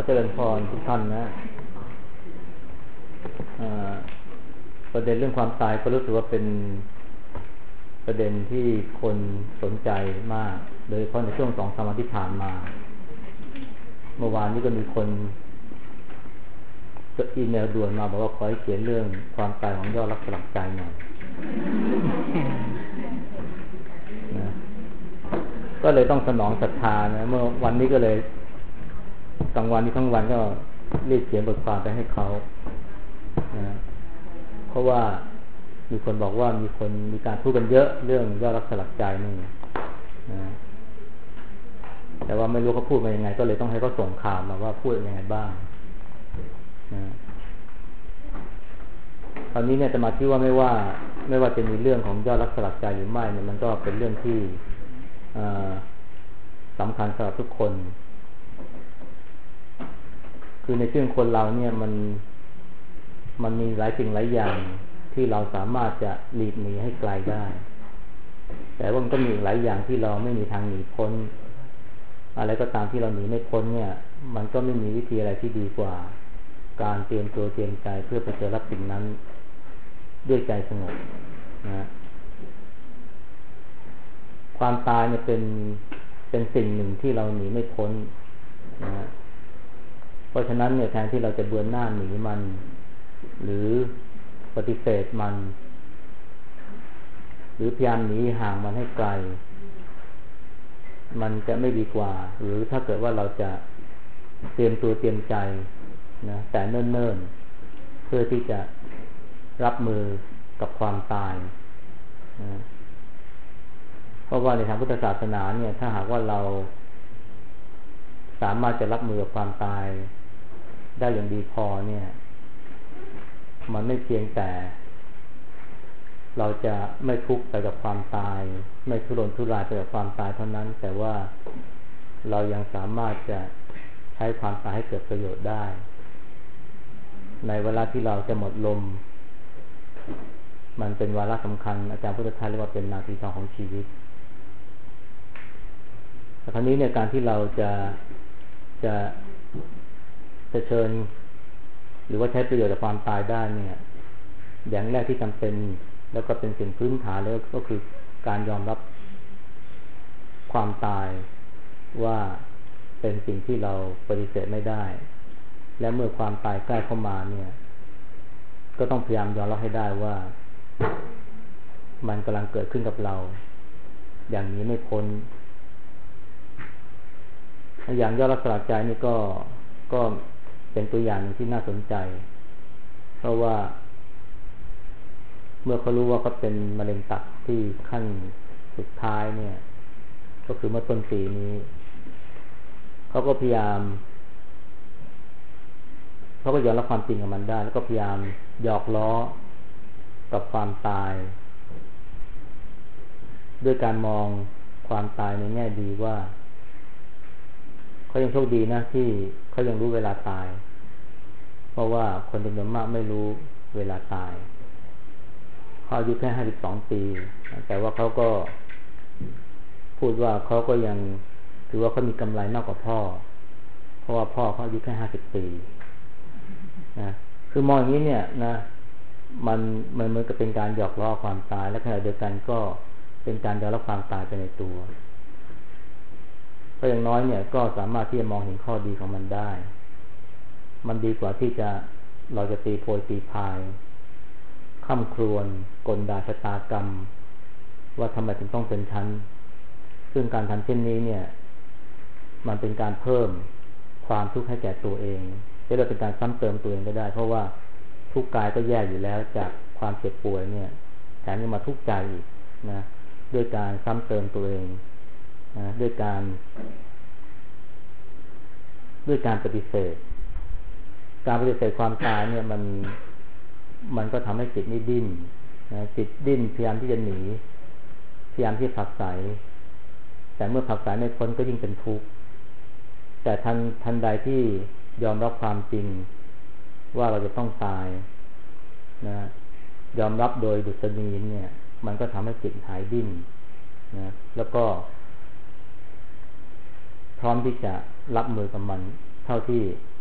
เจริญพรทุกท่านนะประเด็นเรื่องความตายก็รู้สึกว่าเป็นประเด็นที่คนสนใจมากโดยเฉพาะในช่วง2-3 วันที่ผ่านมาเมื่อวานนี้ก็มีคนอีเมลด่วนมาบอกว่าขอให้เขียนเรื่องความตายของยอดรักสลักใจหน่อยนะก็เลยต้องสนองศรัทธานะเมื่อวันนี้ก็เลยกลางวันนี้ทั้งวันก็รีบเขียนบทความไปให้เขานะเพราะว่ามีคนบอกว่ามีการพูดกันเยอะเรื่องยอดรักสลักใจนี่นะแต่ว่าไม่รู้เขาพูดมายังไงก็เลยต้องให้เขาส่งข่าวมาว่าพูดยังไงบ้างนะตอนนี้เนี่ยจะมาคิดว่าไม่ว่าจะมีเรื่องของยอดรักสลักใจหรือไม่เนี่ยมันก็เป็นเรื่องที่สำคัญสำหรับทุกคนคือในชีวิตคนเราเนี่ยมันมีหลายสิ่งหลายอย่างที่เราสามารถจะหลีกหนีให้ไกลได้แต่ว่ามันก็มีหลายอย่างที่เราไม่มีทางหนีพ้นอะไรก็ตามที่เราหนีไม่พ้นเนี่ยมันก็ไม่มีวิธีอะไรที่ดีกว่าการเตรียมตัวเตรียมใจเพื่อไปเจอรับสิ่งนั้นด้วยใจสงบนะความตายเนี่ยเป็นสิ่งหนึ่งที่เราหนีไม่พ้นนะเพราะฉะนั้นเนี่ยแทนที่เราจะเบือนหน้าหนีมันหรือปฏิเสธมันหรือพยายามหนีห่างมันให้ไกลมันจะไม่ดีกว่าหรือถ้าเกิดว่าเราจะเตรียมตัวเตรียมใจนะแต่เนิ่นๆเพื่อที่จะรับมือกับความตายนะเพราะว่าในทางพุทธศาสนาเนี่ยถ้าหากว่าเราสามารถจะรับมือกับความตายได้อย่างดีพอเนี่ยมันไม่เพียงแต่เราจะไม่ทุกข์ไปกับความตายไม่ทุรนทุรายไปกับความตายเท่านั้นแต่ว่าเรายังสามารถจะใช้ความตายให้เกิดประโยชน์ได้ในเวลาที่เราจะหมดลมมันเป็นวาระสำคัญอาจารย์พุทธทาสเรียกว่าเป็นนาทีทองของชีวิตแต่ครั้นี้เนี่ยการที่เราจะเชิญหรือว่าใช้ประโยชน์จากความตายได้เนี่ยอย่างแรกที่จำเป็นแล้วก็เป็นสิ่งพื้นฐานแล้วก็คือการยอมรับความตายว่าเป็นสิ่งที่เราปฏิเสธไม่ได้และเมื่อความตายใกล้เข้ามาเนี่ยก็ต้องพยายามยอมรับให้ได้ว่ามันกำลังเกิดขึ้นกับเราอย่างนี้ไม่พ้นอย่างยอดรักสลักใจนี่ก็เป็นตัวอย่างที่น่าสนใจเพราะว่าเมื่อเขารู้ว่าเขาเป็นมะเร็งตับที่ขั้นสุดท้ายเนี่ยก็คือเมื่อต้นปีนี้เขาก็พยายามเขาก็ยอมรับความจริงกับมันได้แล้วก็พยายามหยอกล้อกับความตายด้วยการมองความตายในแง่ดีว่าเขายังโชคดีนะที่เขายังรู้เวลาตายเพราะว่าคนจำนวนมากไม่รู้เวลาตายเขาอายุแค่52 ปีแต่ว่าเขาก็พูดว่าเขาก็ยังถือว่าเขามีกำไรมากกว่าพ่อเพราะว่าพ่อเขาอายุแค่50 ปีนะคือมองอย่างนี้เนี่ยนะมันเหมือนกับเป็นการหยอกล้อความตายและขณะเดียวกันก็เป็นการยอมรับความตายไปในตัวก็อย่างน้อยเนี่ยก็สามารถที่จะมองเห็นข้อดีของมันได้มันดีกว่าที่เราจะตีโพยตีพายค่ำครวญกลด่าชะตากรรมว่าทำไมถึงต้องเป็นชั้นซึ่งการทำเช่นนี้เนี่ยมันเป็นการเพิ่มความทุกข์ให้แก่ตัวเองจะได้เป็นการซ้ำเติมตัวเองก็ได้เพราะว่าทุกข์กายก็แย่อยู่แล้วจากความเจ็บป่วยเนี่ยแถมยังมาทุกข์ใจอีกนะด้วยการซ้ำเติมตัวเองนะด้วยการปฏิเสธความตายเนี่ยมันก็ทำให้จิตนี่ดิ้นนะจิตดิ้นพยายามที่จะหนีพยายามที่จะผลักไสแต่เมื่อผลักไสไม่พ้นก็ยิ่งเป็นทุกข์แต่ทันใดที่ยอมรับความจริงว่าเราจะต้องตายนะยอมรับโดยดุษฎีเนี่ยมันก็ทำให้จิตหายดิ้นนะแล้วก็พร้อมที่จะรับมือกับมันเท่าที่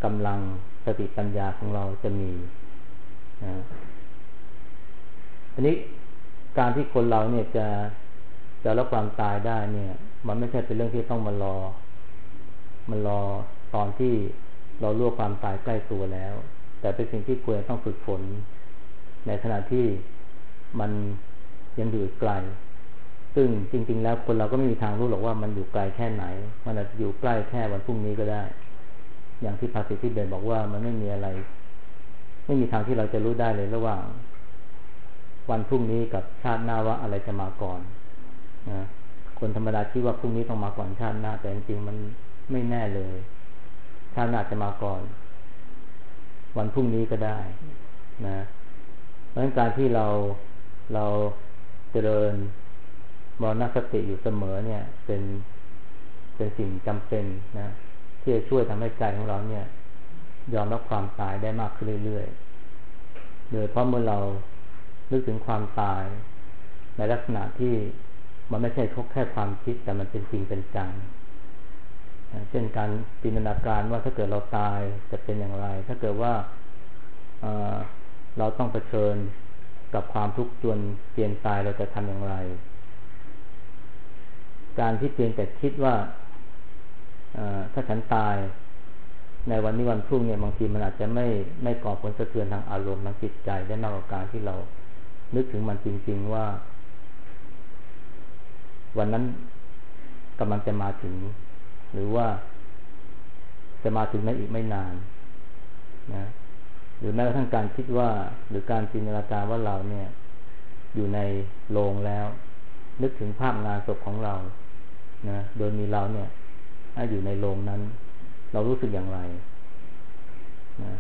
กำลังสติปัญญาของเราจะมีนะอันนี้การที่คนเราเนี่ยจะรับความตายได้เนี่ยมันไม่ใช่เป็นเรื่องที่ต้องมารอตอนที่เรารู้ความตายใกล้ตัวแล้วแต่เป็นสิ่งที่ควรต้องฝึกฝนในขณะที่มันยังอยู่ไกลซึ่งจริงๆแล้วคนเราก็ไม่มีทางรู้หรอกว่ามันอยู่ไกลแค่ไหนมันอาจจะอยู่ใกล้แค่วันพรุ่งนี้ก็ได้อย่างที่ภาษิตที่เด่นบอกว่ามันไม่มีอะไรไม่มีทางที่เราจะรู้ได้เลยระหว่างวันพรุ่งนี้กับชาติหน้าว่าอะไรจะมาก่อนนะคนธรรมดาคิดว่าพรุ่งนี้ต้องมาก่อนชาติหน้าแต่จริงๆมันไม่แน่เลยชาติหน้าจะมาก่อนวันพรุ่งนี้ก็ได้นะเพราะฉะนั้นการที่เราเจริญมรณสติอยู่เสมอเนี่ยเป็นสิ่งจำเป็นนะที่จะช่วยทำให้ใจของเราเนี่ยยอมรับความตายได้มากขึ้นเรื่อยๆโดยเพราะเมื่อเรานึกถึงความตายในลักษณะที่มันไม่ใช่แค่ความคิดแต่มันเป็นจริงเป็นจังเช่นการจินตนาการว่าถ้าเกิดเราตายจะเป็นอย่างไรถ้าเกิดว่าเราต้องเผชิญกับความทุกข์จนเปลี่ยนตายเราจะทำอย่างไรการที่เพียงแต่คิดว่าถ้าฉันตายในวันนี้วันพรุ่งเนี่ยบางทีมันอาจจะไม่ก่อผลสะเทือนทางอารมณ์ทางจิตใจได้มากกว่าการที่เรานึกถึงมันจริงๆว่าวันนั้นกำลังจะมาถึงหรือว่าจะมาถึงในอีกไม่นานนะหรือแม้กระทั่งการคิดว่าหรือการจินตนาการว่าเราเนี่ยอยู่ในโรงแล้วนึกถึงภาพงานศพของเรานะโดยมีเราเนี่ยอยู่ในโรงนั้นเรารู้สึกอย่างไรนะ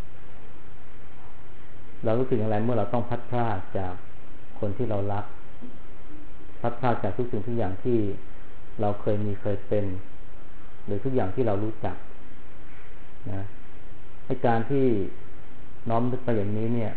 เรารู้สึกอย่างไรเมื่อเราต้องพัดพรากจากคนที่เรารักพัดพรากจากทุกสิ่งทุกอย่างที่เราเคยเป็นหรือทุกอย่างที่เรารู้จักนะในการที่น้อมนึกไปอย่างนี้เนี่ย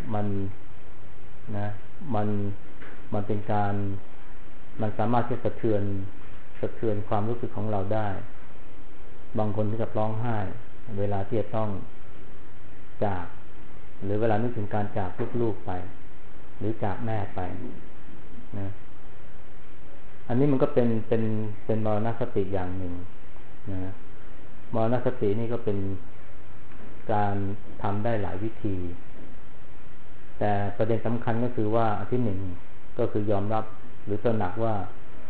มันเป็นการมันสามารถที่จะสะเทือนความรู้สึกของเราได้บางคนถึงกับร้องไห้เวลาที่จะต้องจากหรือเวลานึกถึงการจากลูกๆไปหรือจากแม่ไปนะอันนี้มันก็เป็นมรณสติอย่างหนึ่งนะมรณสตินี่ก็เป็นการทำได้หลายวิธีแต่ประเด็นสำคัญก็คือว่าอันที่หนึ่งก็คือยอมรับหรือตระหนักว่า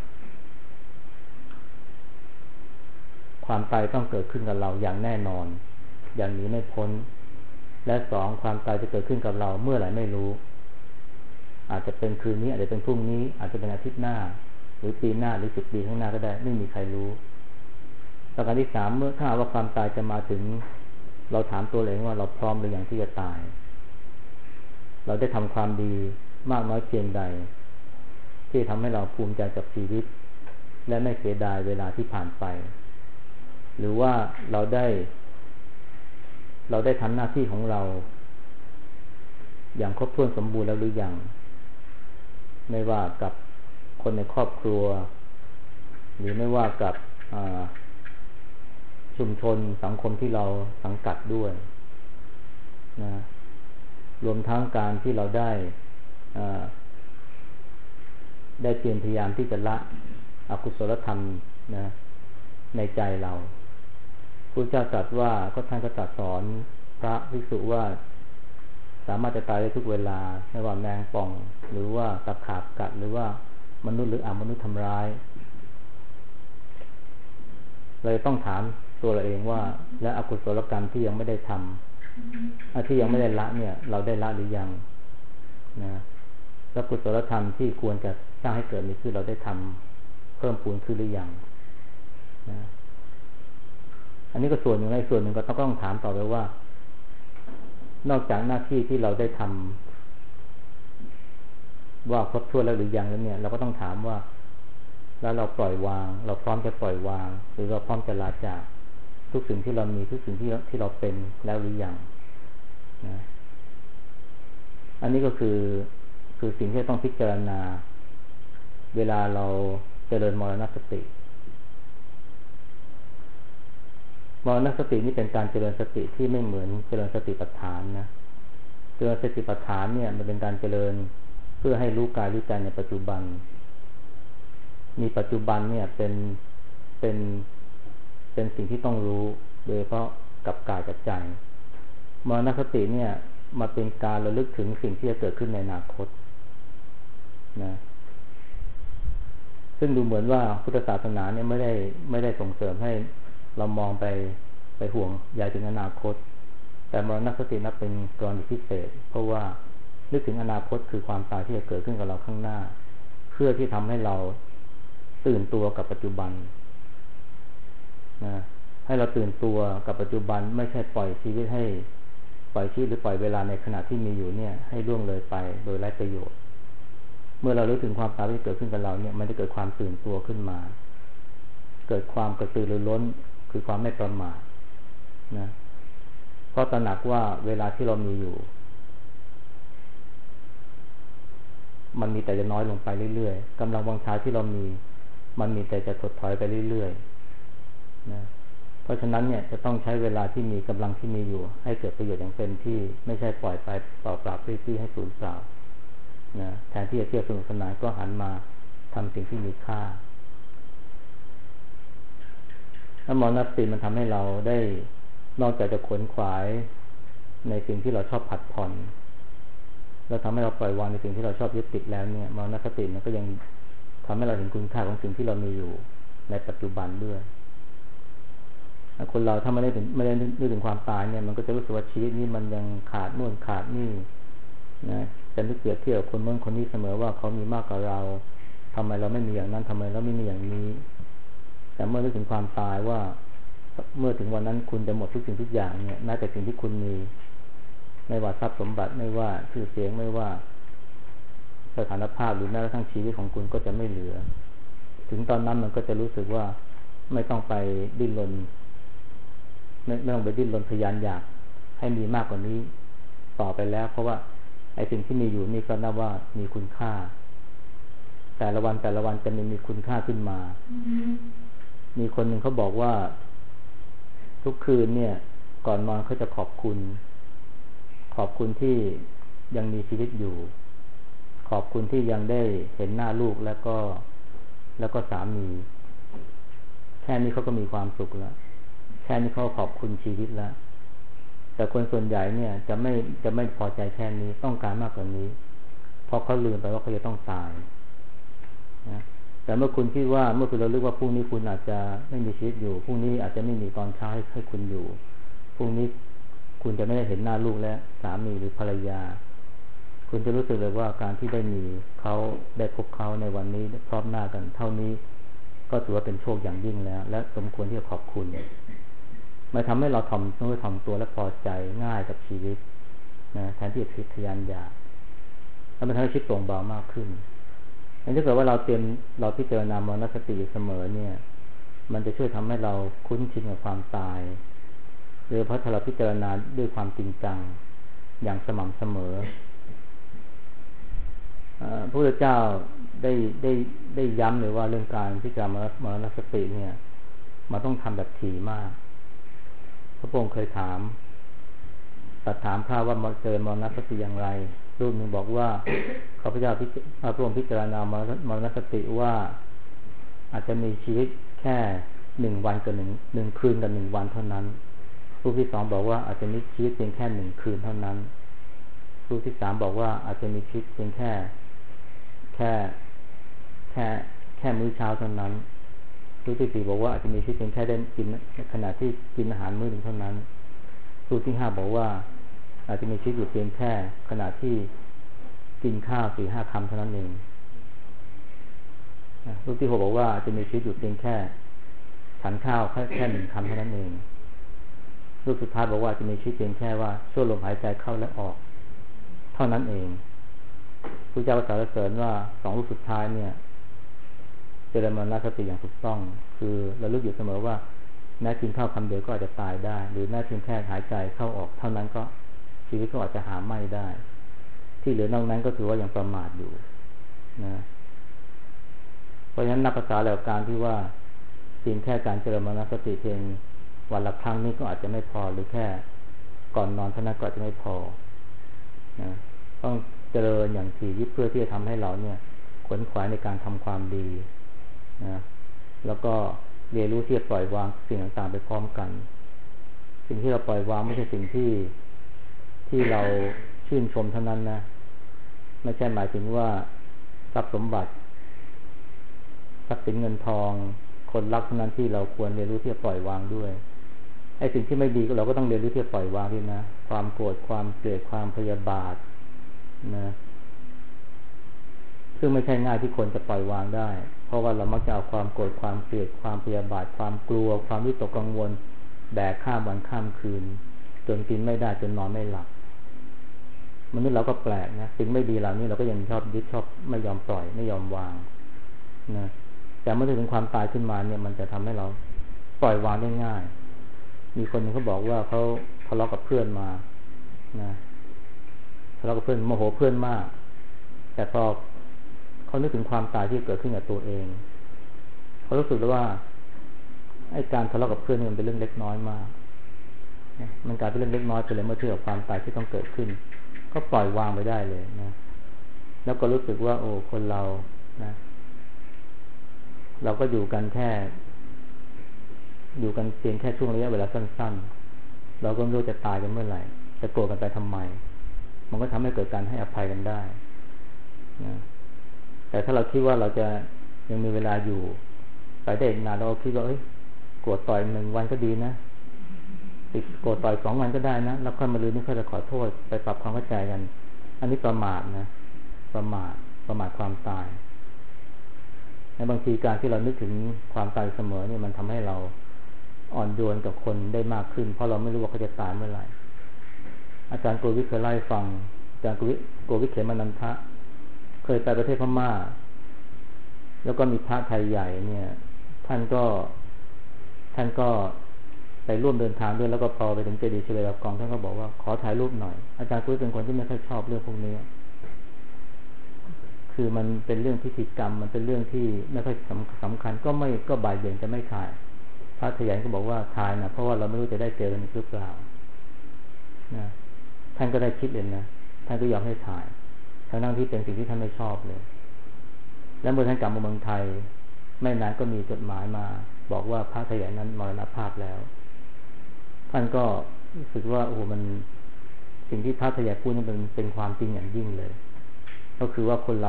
ความตายต้องเกิดขึ้นกับเราอย่างแน่นอนอย่างนี้ไม่พ้นและสองความตายจะเกิดขึ้นกับเราเมื่อไหร่ไม่รู้อาจจะเป็นคืนนี้อาจจะเป็นพรุ่งนี้อาจจะเป็นอาทิตย์หน้าหรือปีหน้าหรือ10 ปีข้างหน้าก็ได้ไม่มีใครรู้ประการที่สามเมื่อถ้าว่าความตายจะมาถึงเราถามตัวเองว่าเราพร้อมหรือยังที่จะตายเราได้ทำความดีมากน้อยเพียงใดที่ทำให้เราภูมิใจกับชีวิตและไม่เสียดายเวลาที่ผ่านไปหรือว่าเราได้ทำหน้าที่ของเราอย่างครบถ้วนสมบูรณ์แล้วหรือยังไม่ว่ากับคนในครอบครัวหรือไม่ว่ากับชุมชนสังคมที่เราสังกัดด้วยนะรวมทั้งการที่เราได้เพียรพยายามที่จะละอกุศลธรรมนะในใจเราพระเจ้าตรัสว่าท่านก็ตรัสสอนพระภิกษุว่าสามารถจะตายได้ทุกเวลาไม่ว่าแมงป่องหรือว่าตะขาบกัดหรือว่ามนุษย์หรืออมนุษย์ทำร้ายเราต้องถามตัวเราเองว่าและอกุศลกรรมที่ยังไม่ได้ทำที่ยังไม่ได้ละเนี่ยเราได้ละหรือยังนะแล้วกุศลธรรมที่ควรจะสร้างให้เกิดมีขึ้นเราได้ทำเพิ่มพูนขึ้นหรือยังนะอันนี้ก็ส่วนหนึ่งในส่วนหนึ่งก็ต้องถามต่อไปว่านอกจากหน้าที่ที่เราได้ทำว่าครบถ้วนแล้วหรือยังแล้วเนี่ยเราก็ต้องถามว่าแล้วเราปล่อยวางเราพร้อมจะปล่อยวางหรือเราพร้อมจะลาจากทุกสิ่งที่เรามีทุกสิ่งที่เราเป็นแล้วหรือยังนะอันนี้ก็คือสิ่งที่ต้องพิจารณาเวลาเราเจริญมรณสติมรณสตินี่เป็นการเจริญสติที่ไม่เหมือนเจริญสติปัฏฐานนะเจริญสติปัฏฐานเนี่ยมันเป็นการเจริญเพื่อให้รู้กายรู้ใจในปัจจุบันมีปัจจุบันเนี่ยเป็นสิ่งที่ต้องรู้โดยเฉพาะกับกายกับใจมรณสติเนี่ยมาเป็นการระลึกถึงสิ่งที่จะเกิดขึ้นในอนาคตนะซึ่งดูเหมือนว่าพุทธศาสนาเนี่ยไม่ได้ส่งเสริมให้เรามองไปห่วงใยถึงอนาคตแต่มรณสตินับเป็นกรณีพิเศษเพราะว่านึกถึงอนาคตคือความตายที่จะเกิดขึ้นกับเราข้างหน้าเพื่อที่ทำให้เราตื่นตัวกับปัจจุบันนะให้เราตื่นตัวกับปัจจุบันไม่ใช่ปล่อยชีวิตหรือปล่อยเวลาในขณะที่มีอยู่เนี่ยให้ล่วงเลยไปโดยไร้ประโยชน์เมื่อเรารู้ถึงความตายที่เกิดขึ้นกับเราเนี่ยมันจะเกิดความตื่นตัวขึ้นมาเกิดความกระตือรือร้นคือความไม่ประมาทนะเพราะตระหนักว่าเวลาที่เรามีอยู่มันมีแต่จะน้อยลงไปเรื่อยๆกำลังวังชาที่เรามีมันมีแต่จะถดถอยไปเรื่อยๆนะเพราะฉะนั้นเนี่ยจะต้องใช้เวลาที่มีกำลังที่มีอยู่ให้เกิดประโยชน์อย่างเต็มที่ไม่ใช่ปล่อยไปเปล่าๆปรี้ๆให้สูญเปล่านะแทนที่จะเที่ยวสนุกสนานก็หันมาทำสิ่งที่มีค่าแล้วมรณสติมันทำให้เราได้นอกจากจะขวนขวายในสิ่งที่เราชอบผัดผ่อนแล้วทำให้เราปล่อยวางในสิ่งที่เราชอบยึดติดแล้วเนี่ยมรณสติมันก็ยังทำให้เราเห็นคุณค่าของสิ่งที่เรามีอยู่ในปัจจุบันด้วยคนเราถ้าไม่ได้นึกถึงความตายเนี่ยมันก็จะรู้สึกว่าชีวิตนี้มันยังขาดนู่นขาดนี่นะจะนึกเปรียบเทียบกับคนโน้นคนนี้เสมอว่าเขามีมากกว่าเราทำไมเราไม่มีอย่างนั้นทำไมเราไม่มีอย่างนี้แต่เมื่อนึกถึงความตายว่าเมื่อถึงวันนั้นคุณจะหมดทุกสิ่งทุกอย่างเนี่ยแม้แต่สิ่งที่คุณมีไม่ว่าทรัพย์สมบัติไม่ว่าชื่อเสียงไม่ว่าสถานภาพหรือแม้กระทั่งชีวิตของคุณก็จะไม่เหลือถึงตอนนั้นมันก็จะรู้สึกว่าไม่ต้องไปดิ้นรนไม่ต้องไปดิ้นรนทะยานอยากให้มีมากกว่านี้ต่อไปแล้วเพราะว่าไอ้สิ่งที่มีอยู่นี่ก็นับว่ามีคุณค่าแต่ละวันจะมีคุณค่าขึ้นมามีคนหนึ่งเขาบอกว่าทุกคืนเนี่ยก่อนนอนเขาจะขอบคุณที่ยังมีชีวิตอยู่ขอบคุณที่ยังได้เห็นหน้าลูกแล้วก็สามีแค่นี้เขาก็มีความสุขแล้วแค่นี้เขาขอบคุณชีวิตแล้วแต่คนส่วนใหญ่เนี่ยจะไม่พอใจแค่นี้ต้องการมากกว่านี้เพราะเขาลืมไปว่าเขาจะต้องตายนะแต่เมื่อคุณคิดว่าเมื่อคุณเราเลือกว่าพรุ่งนี้คุณอาจจะไม่มีชีวิตอยู่พรุ่งนี้อาจจะไม่มีตอนเช้าให้คุณอยู่พรุ่งนี้คุณจะไม่ได้เห็นหน้าลูกและสามีหรือภรรยาคุณจะรู้สึกเลยว่าการที่ได้มีเขาได้พบเขาในวันนี้พร้อมหน้ากันเท่านี้ก็ถือว่าเป็นโชคอย่างยิ่งแล้วและสมควรที่จะขอบคุณมาทำให้เราถ่อมตัวและพอใจง่ายกับชีวิตนะแทนที่จะคิดทะยานอยากแล้วมันทำให้ชีวิตโปร่งเบามากขึ้นถ้าเกิดว่าเราพิจารณามรณสติอยู่เสมอเนี่ยมันจะช่วยทำให้เราคุ้นชินกับความตายโดยเฉพาะถ้าเราพิจารณาด้วยความจริงจังอย่างสม่ำเสมอพระพุทธเจ้าได้ย้ำเลยว่าเรื่องการพิจารณามรณสติเนี่ยมันต้องทำแบบถี่มากพระองค์เคยถามพระว่าเจอมรณสติอย่างไรรูปหนึ่งบอกว่าข้าพเจ้าพระองค์พิจารณามรณสติว่าอาจจะมีชีวิตแค่1 วันกับ1 คืนกับ1 วันเท่านั้นรูปที่2บอกว่าอาจจะมีชีวิตเพียงแค่1 คืนเท่านั้นรูปที่3บอกว่าอาจจะมีชีวิตเพียงแค่มื้อเช้าเท่านั้นรูปที่4บอกว่าอาจจะมีชีวิตเพียงแค่ได้กินขณะที่กินอาหารมื้อนึงเท่านั้นรูปที่5บอกว่าอาจจะมีชีวิตอยู่เพียงแค่ขณะที่กินข้าว 4-5 คำเท่านั้นเองรูปที่6บอกว่าอาจจะมีชีวิตอยู่เพียงแค่ฉันข้าวแค่1 คำเท่านั้นเองรูปสุดท้ายบอกว่าจะมีชีวิตเพียงแค่ว่าช่วยลมหายใจเข้าและออกเท่านั้นเองพระเจ้าสรรเสริญว่า2 รูปสุดท้ายเนี่ยเจริญมรณสติอย่างถูกต้องคือเราลึกอยู่เสมอว่าแม้กินข้าวคำเดียวก็อาจจะตายได้หรือแม้เพียงแค่หายใจเข้าออกเท่านั้นก็ชีวิตก็อาจจะหาไม่ได้ที่เหลือนอกนั้นก็ถือว่ายังประมาทอยู่นะเพราะฉะนั้นนับภาษาแล้วการที่ว่าเพียงแค่การเจริญมรณสติเพียงวันละครั้งนี่ก็อาจจะไม่พอหรือแค่ก่อนนอนเท่านั้นก็อาจจะไม่พอนะต้องเจริญอย่างถี่ยิบเพื่อที่จะทำให้เราเนี่ยขวนขวายในการทำความดีนะแล้วก็เรียนรู้ที่จะปล่อยวางสิ่งต่างๆไปพร้อมกันสิ่งที่เราปล่อยวางไม่ใช่สิ่งที่เราชื่นชมเท่านั้นนะไม่ใช่หมายถึงว่าทรัพย์สมบัติทรัพย์สินเงินทองคนรักเท่านั้นที่เราควรเรียนรู้ที่จะปล่อยวางด้วยไอ้สิ่งที่ไม่ดีเราก็ต้องเรียนรู้ที่จะปล่อยวางด้วยนะความโกรธความเกลียดความพยาบาทนะซึ่งไม่ใช่ง่ายที่คนจะปล่อยวางได้เพราะว่าเรามักจะเอาความโกรธความเกลียดความพยาบาทความกลัวความวิตกกังวลแบกข้ามวันข้ามคืนจนกินไม่ได้จนนอนไม่หลับมนุษย์เราก็แปลกนะสิ่งไม่ดีเหล่านี้เราก็ยังชอบยึดชอบไม่ยอมปล่อยไม่ยอมวางนะแต่เมื่อถึงความตายขึ้นมาเนี่ยมันจะทำให้เราปล่อยวางได้ง่ายมีคนนึงเขาบอกว่าเขาทะเลาะกับเพื่อนมานะทะเลาะกับเพื่อนโมโหเพื่อนมากแต่พอเขานึกถึงความตายที่เกิดขึ้นกับตัวเองเขารู้สึกเลยว่าไอ้การทะเลาะกับเพื่อนมันเป็นเรื่องเล็กน้อยมากมันกลายเป็นเรื่องเล็กน้อยไปเลยเมื่อเทียบกับความตายที่ต้องเกิดขึ้นก็ปล่อยวางไปได้เลยนะแล้วก็รู้สึกว่าโอ้คนเรานะเราก็อยู่กันเพียงแค่ช่วงระยะเวลาสั้นๆเราก็ไม่รู้จะตายกันเมื่อไหร่จะโกรธกันไปทำไมมันก็ทำให้เกิดการให้อภัยกันได้นะแต่ถ้าเราคิดว่าเราจะยังมีเวลาอยู่ไปได้อีกนานเราคิดว่าโกรธต่อย1 วันก็ดีนะโกรธต่อย2 วันก็ได้นะแล้วค่อยมาลืมนี่ค่อยจะขอโทษไปปรับความเข้าใจกันอันนี้ประมาทนะประมาทความตายในบางทีการที่เรานึกถึงความตายเสมอเนี่ยมันทำให้เราอ่อนโยนกับคนได้มากขึ้นเพราะเราไม่รู้ว่าเขาจะตายเมื่อไหร่อาจารย์โกวิทเคยเล่าให้ฟังอาจารย์โกวิทเขมานันทะเคยไปประเทศพม่าแล้วก็มีพระไทยใหญ่เนี่ยท่านก็ไปร่วมเดินทางด้วยแล้วก็พอไปถึงเจดีย์เฉลิมกองท่านก็บอกว่าขอถ่ายรูปหน่อยอาจารย์กุ้ยเป็นคนที่ไม่ค่อยชอบเรื่องพวกนี้คือมันเป็นเรื่องพิธีกรรมมันเป็นเรื่องที่ไม่ค่อยสำคัญก็บ่ายเบี่ยงจะไม่ถ่ายพระไทยใหญ่ก็บอกว่าถ่ายนะเพราะว่าเราไม่รู้จะได้เจอกันหรือเปล่านะท่านก็ได้คิดเลยนะท่านก็ยอมให้ถ่ายทั้งที่เป็นสิ่งที่ท่านไม่ชอบเลยแล้วเมื่อท่านกลับมาเมืองไทยไม่นานก็มีจดหมายมาบอกว่าพระไทยใหญ่นั้นมรณภาพแล้วท่านก็รู้สึกว่าโอ้โหมันสิ่งที่พระไทยใหญ่พูดนั้นเป็นความจริงอย่างยิ่งเลยก็คือว่าคน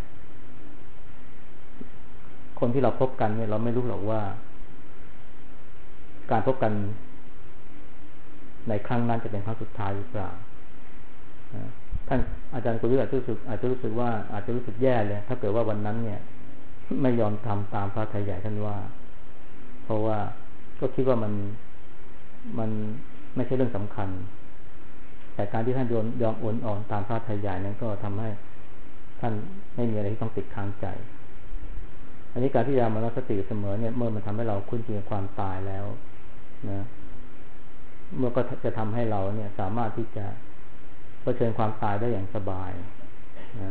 ที่เราพบกันเนี่ยเราไม่รู้หรอกว่าการพบกันในครั้งนั้นจะเป็นครั้งสุดท้ายหรือเปล่าท่านอาจารย์กุลวิทย์อาจจะรู้สึกว่าอาจจะรู้สึกแย่เลยถ้าเกิดว่าวันนั้นเนี่ยไม่ยอมทำตามพระไทยใหญ่ท่านว่าเพราะว่าก็คิดว่ามันไม่ใช่เรื่องสำคัญแต่การที่ท่านยอมอ่อนตามพระไทยใหญ่นั้นก็ทำให้ท่านไม่มีอะไรที่ต้องติดค้างใจอันนี้การที่จะมาระลึกสติเสมอเนี่ยเมื่อมันทำให้เราคุ้นชินกับความตายแล้วนะเมื่อก็จะทำให้เราเนี่ยสามารถที่จะเผชิญความตายได้อย่างสบายนะ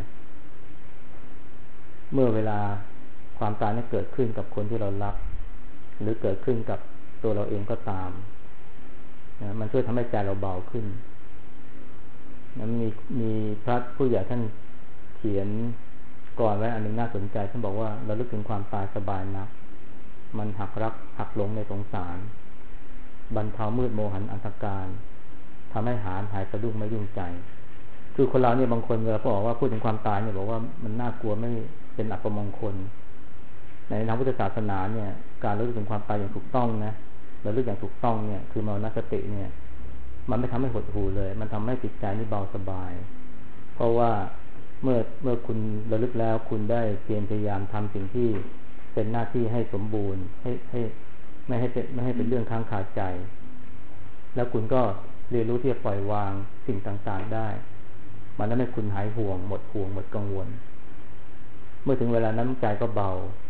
เมื่อเวลาความตายนั้นเกิดขึ้นกับคนที่เรารักหรือเกิดขึ้นกับตัวเราเองก็ตามนะมันช่วยทำให้ใจเราเบาขึ้นนะมีพระผู้ใหญ่ท่านเขียนก่อนไว้อันหนึ่งน่าสนใจท่านบอกว่าเราลึกถึงความตายสบายนักมันหักรักหักหลงในสงสารบรรเทามืดโมหันอันธการทำให้หายสะดุ้งไม่ยุ่งใจคือคนเราเนี่ยบางคนเวลาบอกว่าพูดถึงความตายเนี่ยบอกว่ามันน่ากลัวไม่เป็นอัปมงคลในทางพุทธศาสนาเนี่ยการระลึกถึงความตายอย่างถูกต้องนะระลึกอย่างถูกต้องเนี่ยคือมรณสติเนี่ยมันไม่ทำให้หดหู่เลยมันทำให้จิตใจนี่เบาสบายเพราะว่าเมื่อคุณระลึกแล้วคุณได้เพียรพยายามทำสิ่งที่เป็นหน้าที่ให้สมบูรณ์ให้ไม่ให้เป็นเรื่องค้างคาใจแล้วคุณก็เรียนรู้ที่จะปล่อยวางสิ่งต่างๆได้มันทำให้คุณหายห่วงหมดกังวลเมื่อถึงเวลานั้นใจก็เบา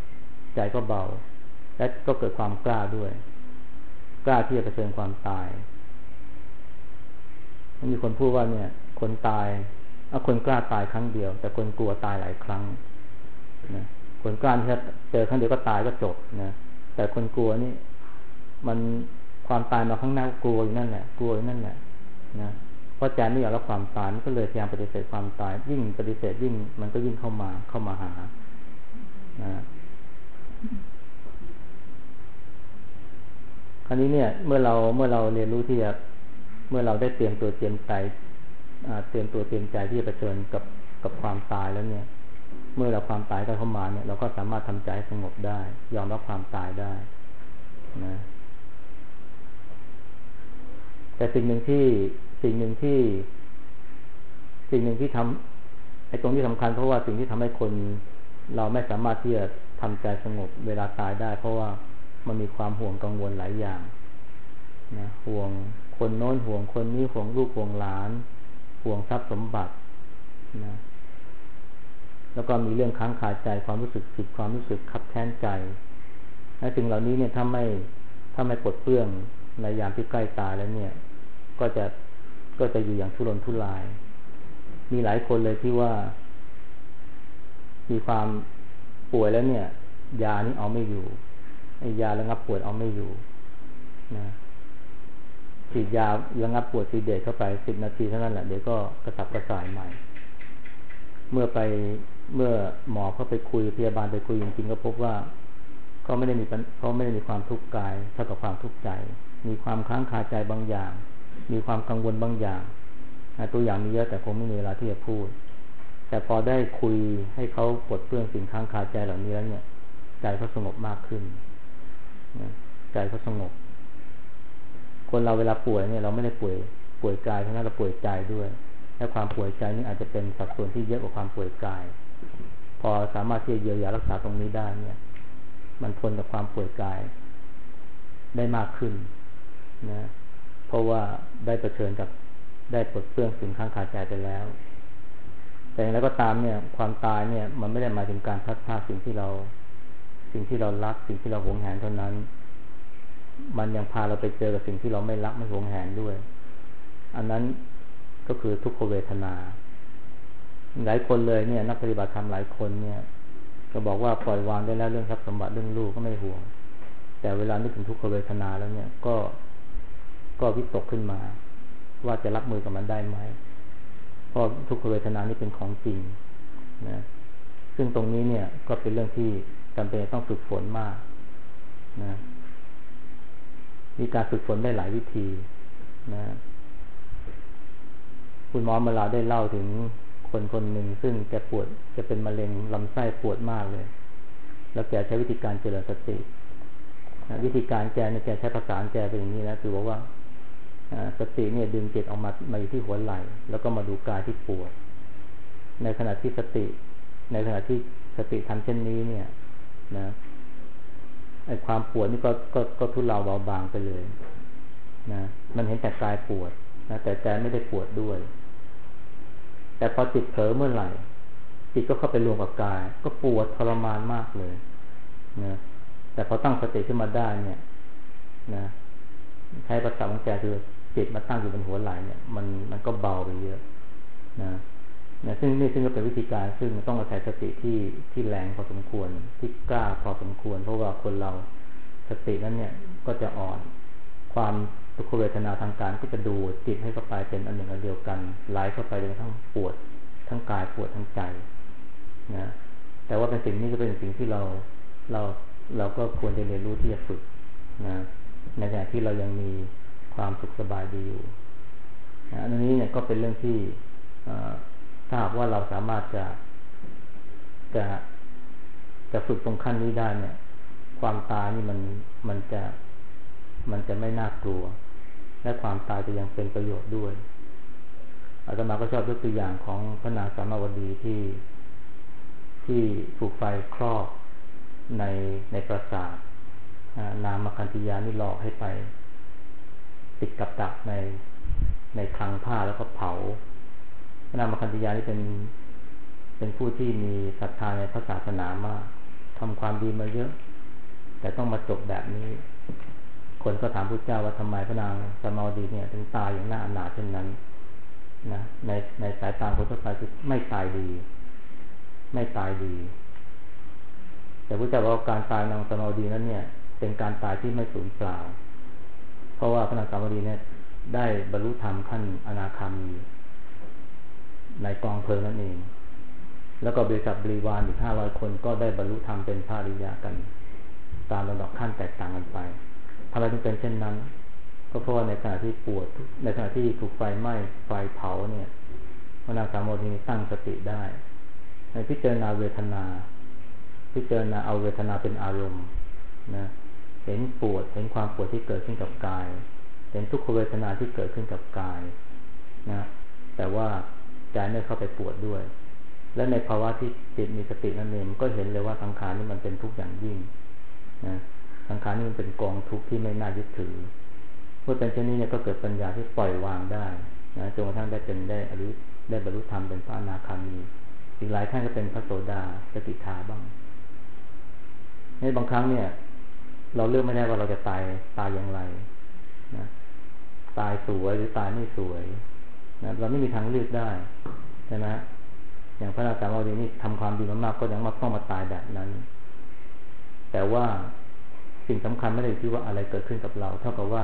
และก็เกิดความกล้าด้วยกล้าที่จะเผชิญความตายมีคนพูดว่าเนี่ยคนกล้าตายครั้งเดียวแต่คนกลัวตายหลายครั้งนะคนกล้าที่จะเจอครั้งเดียวก็ตายก็จบนะแต่คนกลัวนี่มันความตายมาข้างหน้ากลัวอยู่นั่นแหละกลัวอยู่นั่นแหละนะเพราะใจไม่อยากรับความตายมันก็เลยพยายามปฏิเสธความตายยิ่งปฏิเสธยิ่งมันก็ยิ่งเข้ามาหานะคราวนี้เนี่ยเมื่อเราเรียนรู้ที่จะเมื่อเราได้เตรียมตัวเตรียมใจที่จะเผชิญกับความตายแล้วเนี่ยเมื่อเราความตายเข้ามาเนี่ยเราก็สามารถทำใจสงบได้ยอมรับความตายได้นะแต่สิ่งหนึ่งที่ทำไอ้ตรงที่สำคัญเพราะว่าสิ่งที่ทำให้คนเราไม่สามารถที่จะทำใจสงบเวลาตายได้เพราะว่ามันมีความห่วงกังวลหลายอย่างนะห่วงคนโน้นห่วงคนนี้ห่วงลูกห่วงหลานห่วงทรัพย์สมบัตินะแล้วก็มีเรื่องค้างคาใจความรู้สึกผิดความรู้สึกขับแค้นใจและสิ่งเหล่านี้เนี่ยถ้าไม่ปลดเปลื้องในยามที่ใกล้ตายแล้วเนี่ยก็จะอยู่อย่างทุรนทุรายมีหลายคนเลยที่ว่ามีความป่วยแล้วเนี่ยยานี่เอาไม่อยู่ไอ้ยาระงับปวดเอาไม่อยู่นะฉีดยาระงับปวดซีเดตเข้าไป10 นาทีเท่านั้นแหละเดี๋ยวก็กระสับกระส่ายใหม่เมื่อหมอเขาไปคุยพยาบาลไปคุยจริงๆก็พบว่าเขาไม่ได้มีความทุกข์กายเท่ากับความทุกข์ใจมีความค้างคาใจบางอย่างมีความกังวลบางอย่างตัวอย่างมีเยอะแต่คงไม่มีเวลาที่จะพูดแต่พอได้คุยให้เขาปลดเปลื้องสิ่งค้างคาใจเหล่านี้แล้วเนี่ยใจเขาสงบมากขึ้นใจเขาสงบคนเราเวลาป่วยเนี่ยเราไม่ได้ป่วยกายเท่านั้นเราป่วยใจด้วยและความป่วยใจนี่อาจจะเป็นสัดส่วนที่เยอะกว่าความป่วยกายพอสามารถที่จะเยียวยารักษาตรงนี้ได้เนี่ยมันทนกับความป่วยกายได้มากขึ้นนะเพราะว่าได้เผชิญกับได้ปลดเปลื้องสิ่งค้างคาใจไปแล้วแต่อย่างไรก็ตามเนี่ยความตายเนี่ยมันไม่ได้หมายถึงการพัดพาสิ่งที่เรารักสิ่งที่เราหวงแหนเท่านั้นมันยังพาเราไปเจอกับสิ่งที่เราไม่รักไม่หวงแหนด้วยอันนั้นก็คือทุกขเวทนาหลายคนเลยเนี่ยนักปฏิบัติธรรมหลายคนเนี่ยก็บอกว่าปล่อยวางได้แล้วเรื่องทรัพย์สมบัติเรื่องลูกก็ไม่ห่วงแต่เวลานึกถึงทุกขเวทนาแล้วเนี่ยก็วิตกขึ้นมาว่าจะรับมือกับมันได้ไหมเพราะทุกขเวทนานี่เป็นของจริงนะซึ่งตรงนี้เนี่ยก็เป็นเรื่องที่จำเป็นต้องฝึกฝนมากนะมีการฝึกฝนได้หลายวิธีนะคุณหมอมาลาได้เล่าถึงคนหนึ่งซึ่งแกปวดจะเป็นมะเร็งลำไส้ปวดมากเลยแล้วแกใช้วิธีการเจริญสตินะวิธีการแกใช้ภาษาแกเป็นอย่างนี้นะคือบอกว่าสติเนี่ยดึงจิตออกมาอยู่ที่หัวไหล่แล้วก็มาดูกายที่ปวดในขณะที่สติทำเช่นนี้เนี่ยนะไอ้ความปวดนี่ก็ทุเลาเบาบางไปเลยนะมันเห็นแต่กายปวดนะแต่ใจไม่ได้ปวดด้วยแต่พอจิตเผลอเมื่อไหร่จิตก็เข้าไปรวมกับกายก็ปวดทรมานมากเลยนะแต่พอตั้งสติขึ้นมาได้เนี่ยนะใช้ภาษาของแกคือจิตมาตั้งอยู่บนหัวไหล่เนี่ยมันก็เบาไปเยอะนะซึ่งก็เป็นวิธีการซึ่งต้องอาศัยสติที่แรงพอสมควรที่กล้าพอสมควรเพราะว่าคนเราสตินั้นเนี่ยก็จะอ่อนความทุกขเวทนาทางการก็จะดูจิตให้เข้าไปเป็นอันหนึ่งอันเดียวกันไหลเข้าไปจนทั้งปวดทั้งกายปวดทั้งใจนะแต่ว่าเป็นสิ่งนี้ก็เป็นสิ่งที่เราก็ควรจะเรียนรู้ที่จะฝึกนะในขณะที่เรายังมีความสุขสบายดีอยู่อันนี้เนี่ยก็เป็นเรื่องที่ถ้าหากว่าเราสามารถจะฝึกตรงขั้นนี้ได้เนี่ยความตายนี่มันจะไม่น่ากลัวและความตายจะยังเป็นประโยชน์ด้วยอาตมาก็ชอบยกตัวอย่างของพระนางสามาวดีที่ถูกไฟคลอกในปราสาทนางมคันธยานี่หลอกให้ไปติดกับดักในคลังผ้าแล้วก็เผานางมคันธยานี่เป็นผู้ที่มีศรัทธาในพระศาสนามากทำความดีมาเยอะแต่ต้องมาจบแบบนี้คนก็ถามพระเจ้าว่าทำไมพระนางสามาวดีเนี่ยถึงตายอย่างน่าอนาถเช่นนั้นนะในสายตาคนทั่วไปคือไม่ตายดีแต่พระเจ้าบอกว่าการตายนางสามาวดีนั้นเนี่ยเป็นการตายที่ไม่สูญเปล่าเพราะว่าพระนางสาวดีเนี่ยได้บรรลุธรรมขั้นอนาคามีในกองเพลิงนั่นเองแล้วก็บริษัทบริวารอีก500 คนก็ได้บรรลุธรรมเป็นพระอริยะกันตามลำดับขั้นแตกต่างกันไปทำไมถึงเป็นเช่นนั้นก็เพราะว่าในขณะที่ปวดในขณะที่ถูกไฟไหม้ไฟเผาเนี่ยพระนางสาวดีตั้งสติได้ในพิจารณาเวทนาพิจารณาเอาเวทนาเป็นอารมณ์นะเห็นปวดเห็นความปวดที่เกิดขึ้นกับกายเห็นทุกขเวทนาที่เกิดขึ้นกับกายนะแต่ว่าใจไม่เข้าไปปวดด้วยและในภาวะที่จิตมีสตินั่นเองก็เห็นเลยว่าสังขารนี่มันเป็นทุกข์อย่างยิ่งนะสังขารนี่มันเป็นกองทุกข์ที่ไม่น่ายึดถือเมื่อเป็นเช่นนี้เนี่ยก็เกิดปัญญาที่ปล่อยวางได้นะจนกระทั่งได้บรรลุธรรมเป็นพระอนาคามีอีกหลายท่านก็เป็นพระโสดาสกิทาบ้างในบางครั้งเนี่ยเราเลือกไม่ได้ว่าเราจะตายอย่างไรนะตายสวยหรือตายไม่สวยนะเราไม่มีทางเลือกได้ใช่ไหมอย่างพระนางสาวดีนี่ทำความดีมากๆก็ยังต้องมาตายแบบนั้นแต่ว่าสิ่งสำคัญไม่ได้อยู่ที่ว่าอะไรเกิดขึ้นกับเราเท่ากับว่า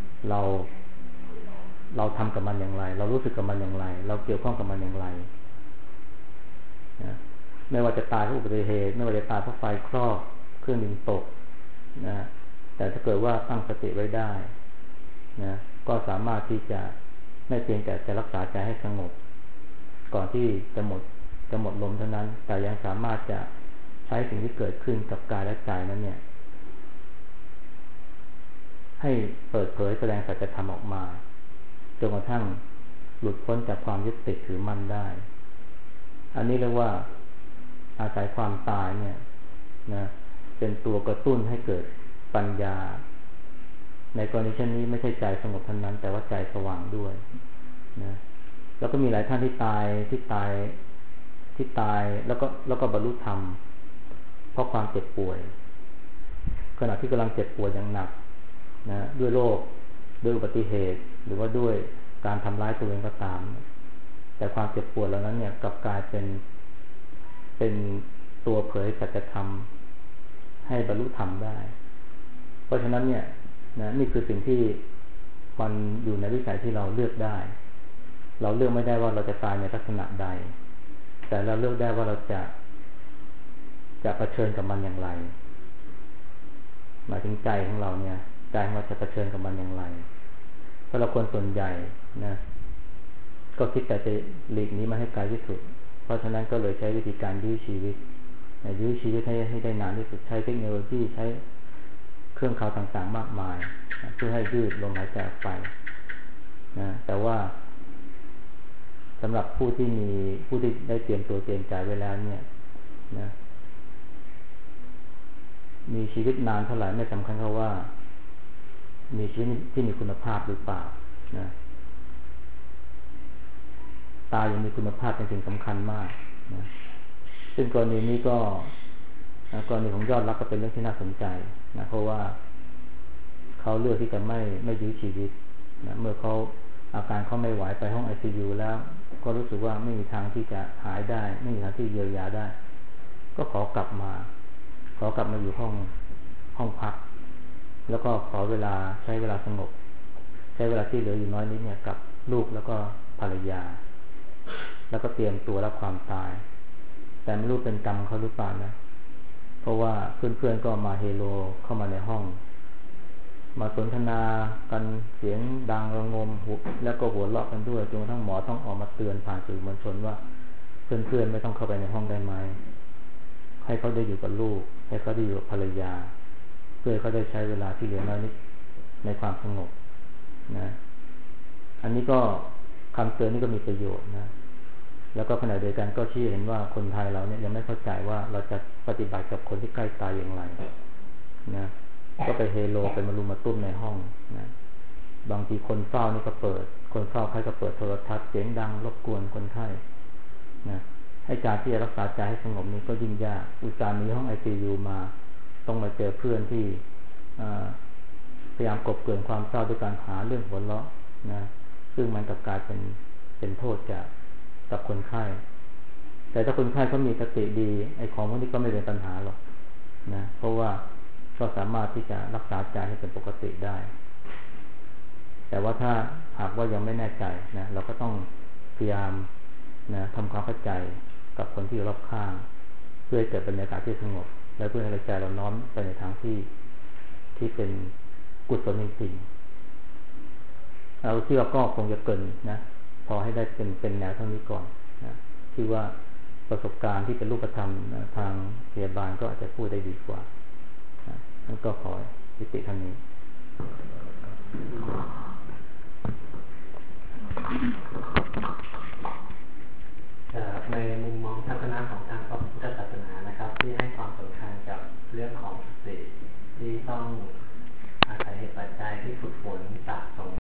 เราทำกับมันอย่างไรเรารู้สึกกับมันอย่างไรเราเกี่ยวข้องกับมันอย่างไรนะไม่ว่าจะตายเพราะอุบัติเหตุไม่ว่าจะตายเพราะไฟคลอกเครื่องบินตกนะแต่ถ้าเกิดว่าตั้งสติไว้ได้นะก็สามารถที่จะไม่เพียงแต่จะรักษาใจให้สงบก่อนที่จะหมดลมเท่านั้นแต่ยังสามารถจะใช้สิ่งที่เกิดขึ้นกับกายและใจนั้นเนี่ยให้เปิดเผยแสดงสัจธรรมออกมาจนกระทั่งหลุดพ้นจากความยึดติดถือมั่นได้อันนี้เรียกว่าอาศัยความตายเนี่ยนะเป็นตัวกระตุ้นให้เกิดปัญญาในกรณีเช่นนี้ไม่ใช่ใจสงบเท่านั้นแต่ว่าใจสว่างด้วยนะแล้วก็มีหลายท่านที่ตายแล้วก็บรรลุธรรมเพราะความเจ็บป่วยขณะที่กำลังเจ็บป่วยอย่างหนักนะด้วยโรคด้วยอุบัติเหตุหรือว่าด้วยการทำร้ายตัวเองก็ตามแต่ความเจ็บปวดเหล่านั้นเนี่ยกลับกลายเป็นตัวเผยสัจธรรมให้บรรลุธรรมได้เพราะฉะนั้นเนี่ยนะนี่คือสิ่งที่มันอยู่ในวิสัยที่เราเลือกได้เราเลือกไม่ได้ว่าเราจะตายในลักษณะใดแต่เราเลือกได้ว่าเราจะเผชิญกับมันอย่างไรหมายถึงใจของเราเนี่ยใจของเราจะเผชิญกับมันอย่างไรเพราะเราคนส่วนใหญ่นะก็คิดแต่จะหลีกนี้มาให้ไกลที่สุดเพราะฉะนั้นก็เลยใช้วิธีการยื้อชีวิตให้ได้นานที่สุดใช้เทคโนโลยีใช้เครื่องข่าวต่างๆมากมายเพื่อให้ยืดลมหายใจออกไปนะแต่ว่าสำหรับผู้ที่ได้เตรียมตัวเตรียมใจไว้แล้วเนี่ยนะมีชีวิตนานเท่าไหร่ไม่สำคัญเท่าว่ามีชีวิตที่มีคุณภาพหรือเปล่านะตายยังมีคุณภาพเป็นสิ่งสำคัญมากนะซึ่งกรณีนี้ก็กรณีของยอดรักก็เป็นเรื่องที่น่าสนใจนะเพราะว่าเขาเลือกที่จะไม่ยื้อชีวิตนะเมื่อเขาอาการเขาไม่ไหวไปห้อง ICU แล้วก็รู้สึกว่าไม่มีทางที่จะหายได้ไม่มีทางที่เยียวยาได้ก็ขอกลับมาอยู่ห้องพักแล้วก็ใช้เวลาสงบใช้เวลาที่เหลืออยู่น้อยนิดเนี่ยกับลูกแล้วก็ภรรยาแล้วก็เตรียมตัวรับความตายแต่ไม่รู้เป็นกรรมเขาหรือเปล่านะเพราะว่าเพื่อนๆก็มาเฮโลเข้ามาในห้องมาสนทนากันเสียงดังระงมแล้วก็หัวเราะกันด้วยจนกระทั่งหมอต้องออกมาเตือนผ่านสื่อมวลชนว่าเพื่อนๆไม่ต้องเข้าไปในห้องได้ไหมให้เขาได้อยู่กับลูกให้เขาได้อยู่กับภรรยาเพื่อเขาได้ใช้เวลาที่เหลือน้อยนิดในความสงบนะอันนี้ก็คำเตือนนี่ก็มีประโยชน์นะแล้วก็ขณะเดียวกันก็ชี้เห็นว่าคนไทยเราเนี่ยยังไม่เข้าใจว่าเราจะปฏิบัติกับคนที่ใกล้ตายอย่างไรนะก็ไปเฮโลไปมารุมมาตุ้มในห้องนะบางทีคนเฝ้านี่ก็คนเฝ้าใครก็เปิดโทรทัศน์เสียงดังรบกวนคนไข้นะให้การที่จะรักษาใจให้สงบนี้ก็ยิ่งยากอุตส่าห์มีห้อง ICU มาต้องมาเจอเพื่อนที่พยายามกลบเกลื่อนความเศร้าด้วยการหาเรื่องหัวเราะนะซึ่งมันกับกลายเป็นโทษกับคนไข้แต่ถ้าคนไข้เขามีสติดีไอ้ของพวกนี้ก็ไม่เป็นปัญหาหรอกนะเพราะว่าก็สามารถที่จะรักษาใจให้เป็นปกติได้แต่ว่าถ้าหากว่ายังไม่แน่ใจนะเราก็ต้องพยายามนะทำความเข้าใจกับคนที่อยู่รอบข้างเพื่อให้เกิดบรรยากาศที่สงบและเพื่อให้ใจเราน้อมไปในทางที่เป็นกุศลจริงๆเราที่เราก็คงจะเกินนะพอให้ได้เป็นแนวเท่านี้ก่อนนะที่ว่าประสบการณ์ที่เป็นรูปธรรมนะทางพยาบาลก็อาจจะพูดได้ดีกว่านะนั่นก็ขอยุติเท่านี้